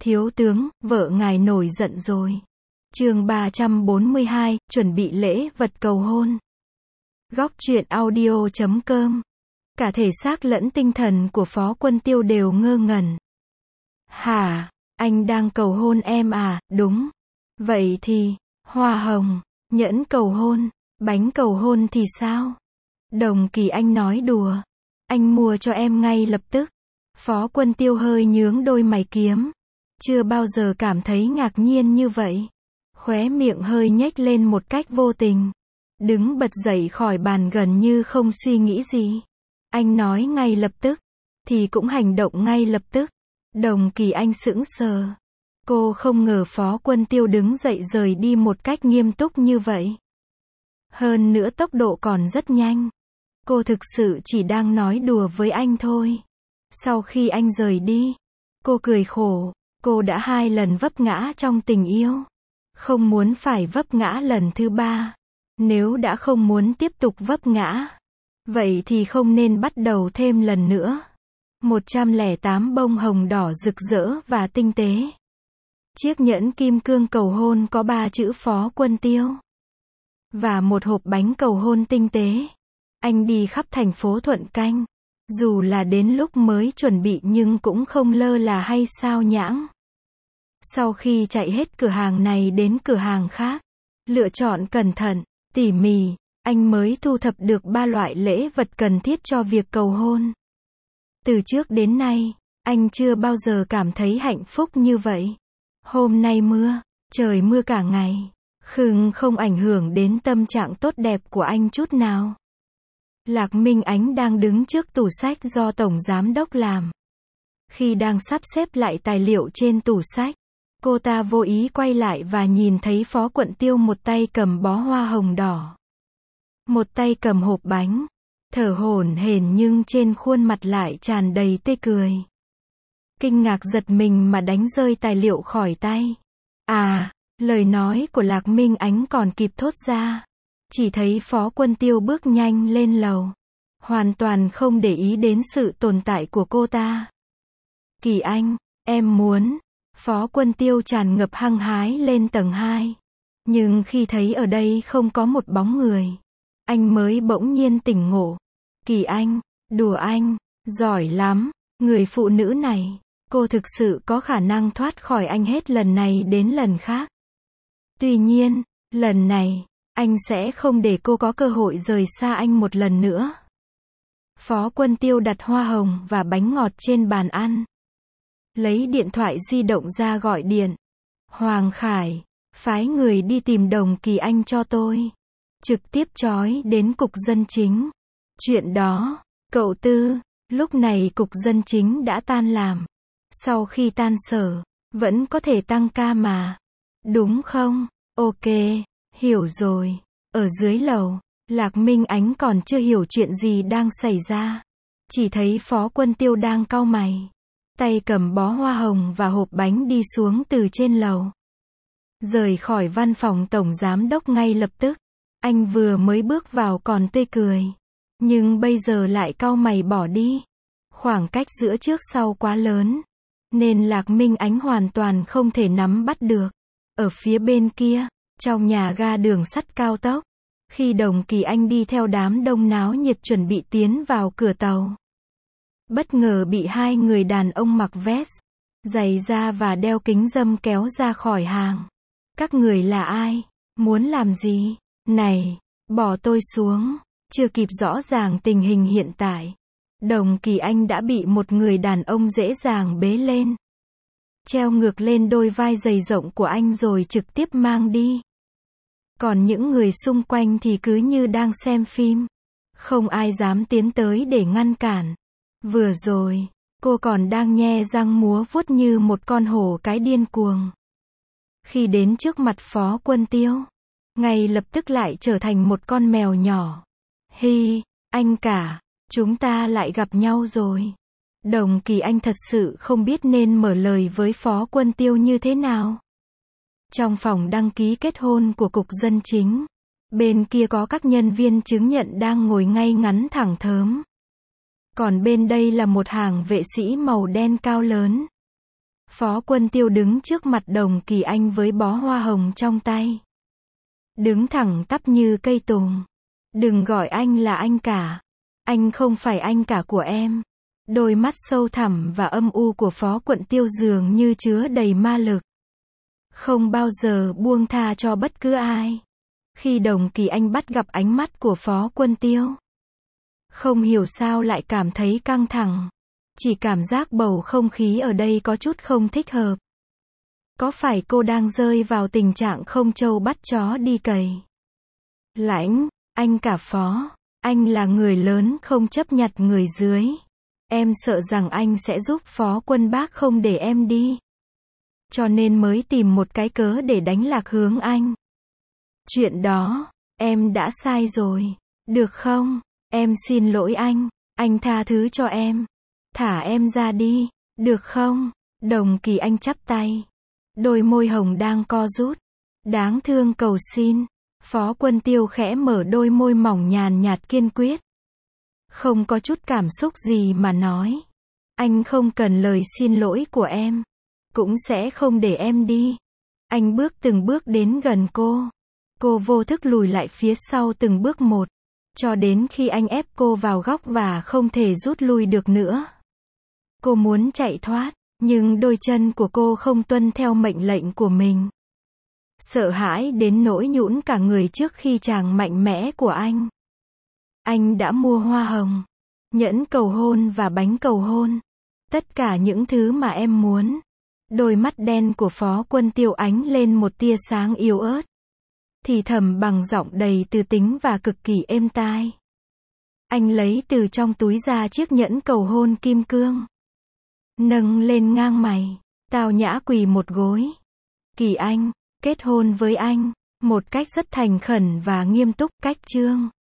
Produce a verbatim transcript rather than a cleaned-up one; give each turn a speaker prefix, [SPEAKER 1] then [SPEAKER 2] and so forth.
[SPEAKER 1] Thiếu tướng, vợ ngài nổi giận rồi. Chương ba trăm bốn mươi hai, chuẩn bị lễ vật cầu hôn. Góc truyện audio chấm com. Cả thể xác lẫn tinh thần của Phó Quân Tiêu đều ngơ ngẩn. Hả, anh đang cầu hôn em à? Đúng. Vậy thì, hoa hồng, nhẫn cầu hôn, bánh cầu hôn thì sao? Đồng Kỳ Anh nói đùa. Anh mua cho em ngay lập tức. Phó Quân Tiêu hơi nhướng đôi mày kiếm. Chưa bao giờ cảm thấy ngạc nhiên như vậy. Khóe miệng hơi nhếch lên một cách vô tình. Đứng bật dậy khỏi bàn gần như không suy nghĩ gì. Anh nói ngay lập tức. Thì cũng hành động ngay lập tức. Đồng Kỳ Anh sững sờ. Cô không ngờ Phó Quân Tiêu đứng dậy rời đi một cách nghiêm túc như vậy. Hơn nữa tốc độ còn rất nhanh. Cô thực sự chỉ đang nói đùa với anh thôi. Sau khi anh rời đi, cô cười khổ. Cô đã hai lần vấp ngã trong tình yêu. Không muốn phải vấp ngã lần thứ ba. Nếu đã không muốn tiếp tục vấp ngã, vậy thì không nên bắt đầu thêm lần nữa. một trăm lẻ tám bông hồng đỏ rực rỡ và tinh tế. Chiếc nhẫn kim cương cầu hôn có ba chữ Phó Quân Tiêu. Và một hộp bánh cầu hôn tinh tế. Anh đi khắp thành phố Thuận Canh. Dù là đến lúc mới chuẩn bị nhưng cũng không lơ là hay sao nhãng. Sau khi chạy hết cửa hàng này đến cửa hàng khác, lựa chọn cẩn thận, tỉ mỉ, anh mới thu thập được ba loại lễ vật cần thiết cho việc cầu hôn. Từ trước đến nay, anh chưa bao giờ cảm thấy hạnh phúc như vậy. Hôm nay mưa, trời mưa cả ngày, khừng không ảnh hưởng đến tâm trạng tốt đẹp của anh chút nào. Lạc Minh Ánh đang đứng trước tủ sách do Tổng Giám Đốc làm. Khi đang sắp xếp lại tài liệu trên tủ sách, cô ta vô ý quay lại và nhìn thấy Phó Quân Tiêu một tay cầm bó hoa hồng đỏ. Một tay cầm hộp bánh. Thở hổn hển nhưng trên khuôn mặt lại tràn đầy tươi cười. Kinh ngạc giật mình mà đánh rơi tài liệu khỏi tay. À, lời nói của Lạc Minh Ánh còn kịp thốt ra. Chỉ thấy Phó Quân Tiêu bước nhanh lên lầu. Hoàn toàn không để ý đến sự tồn tại của cô ta. Kỳ Anh, em muốn. Phó Quân Tiêu tràn ngập hăng hái lên tầng hai. Nhưng khi thấy ở đây không có một bóng người, anh mới bỗng nhiên tỉnh ngộ. Kỳ Anh, đùa anh, giỏi lắm, người phụ nữ này, cô thực sự có khả năng thoát khỏi anh hết lần này đến lần khác. Tuy nhiên, lần này, anh sẽ không để cô có cơ hội rời xa anh một lần nữa. Phó Quân Tiêu đặt hoa hồng và bánh ngọt trên bàn ăn. Lấy điện thoại di động ra gọi điện. Hoàng Khải, phái người đi tìm Đồng Kỳ Anh cho tôi. Trực tiếp trói đến cục dân chính. Chuyện đó, cậu Tư, lúc này cục dân chính đã tan làm. Sau khi tan sở, vẫn có thể tăng ca mà. Đúng không? Ok, hiểu rồi. Ở dưới lầu, Lạc Minh Ánh còn chưa hiểu chuyện gì đang xảy ra. Chỉ thấy Phó Quân Tiêu đang cau mày. Tay cầm bó hoa hồng và hộp bánh đi xuống từ trên lầu. Rời khỏi văn phòng Tổng Giám Đốc ngay lập tức. Anh vừa mới bước vào còn tươi cười. Nhưng bây giờ lại cau mày bỏ đi. Khoảng cách giữa trước sau quá lớn. Nên Lạc Minh Ánh hoàn toàn không thể nắm bắt được. Ở phía bên kia, trong nhà ga đường sắt cao tốc. Khi Đồng Kỳ Anh đi theo đám đông náo nhiệt chuẩn bị tiến vào cửa tàu. Bất ngờ bị hai người đàn ông mặc vest, giày da và đeo kính râm kéo ra khỏi hàng. Các người là ai? Muốn làm gì? Này, bỏ tôi xuống. Chưa kịp rõ ràng tình hình hiện tại. Đồng Kỳ Anh đã bị một người đàn ông dễ dàng bế lên. Treo ngược lên đôi vai dày rộng của anh rồi trực tiếp mang đi. Còn những người xung quanh thì cứ như đang xem phim. Không ai dám tiến tới để ngăn cản. Vừa rồi, cô còn đang nhe răng múa vuốt như một con hổ cái điên cuồng. Khi đến trước mặt Phó Quân Tiêu, ngay lập tức lại trở thành một con mèo nhỏ. Hi, anh cả, chúng ta lại gặp nhau rồi. Đồng Kỳ Anh thật sự không biết nên mở lời với Phó Quân Tiêu như thế nào. Trong phòng đăng ký kết hôn của cục dân chính, bên kia có các nhân viên chứng nhận đang ngồi ngay ngắn thẳng thớm. Còn bên đây là một hàng vệ sĩ màu đen cao lớn. Phó Quân Tiêu đứng trước mặt Đồng Kỳ Anh với bó hoa hồng trong tay. Đứng thẳng tắp như cây tùng. Đừng gọi anh là anh cả. Anh không phải anh cả của em. Đôi mắt sâu thẳm và âm u của Phó Quận Tiêu dường như chứa đầy ma lực. Không bao giờ buông tha cho bất cứ ai. Khi Đồng Kỳ Anh bắt gặp ánh mắt của Phó Quân Tiêu, không hiểu sao lại cảm thấy căng thẳng. Chỉ cảm giác bầu không khí ở đây có chút không thích hợp. Có phải cô đang rơi vào tình trạng không trâu bắt chó đi cày? Lãnh, anh cả Phó, anh là người lớn không chấp nhặt người dưới. Em sợ rằng anh sẽ giúp Phó Quân Bác không để em đi. Cho nên mới tìm một cái cớ để đánh lạc hướng anh. Chuyện đó, em đã sai rồi. Được không? Em xin lỗi anh. Anh tha thứ cho em. Thả em ra đi. Được không? Đồng Kỳ Anh chắp tay. Đôi môi hồng đang co rút. Đáng thương cầu xin. Phó Quân Tiêu khẽ mở đôi môi mỏng nhàn nhạt kiên quyết. Không có chút cảm xúc gì mà nói. Anh không cần lời xin lỗi của em. Cũng sẽ không để em đi. Anh bước từng bước đến gần cô. Cô vô thức lùi lại phía sau từng bước một. Cho đến khi anh ép cô vào góc và không thể rút lui được nữa. Cô muốn chạy thoát, nhưng đôi chân của cô không tuân theo mệnh lệnh của mình. Sợ hãi đến nỗi nhũn cả người trước khi chàng mạnh mẽ của anh. Anh đã mua hoa hồng, nhẫn cầu hôn và bánh cầu hôn. Tất cả những thứ mà em muốn. Đôi mắt đen của Phó Quân Tiêu ánh lên một tia sáng yếu ớt. Thì thầm bằng giọng đầy tư tính và cực kỳ êm tai. Anh lấy từ trong túi ra chiếc nhẫn cầu hôn kim cương. Nâng lên ngang mày, tao nhã quỳ một gối. Kỳ Anh, kết hôn với anh, một cách rất thành khẩn và nghiêm túc, cách chương.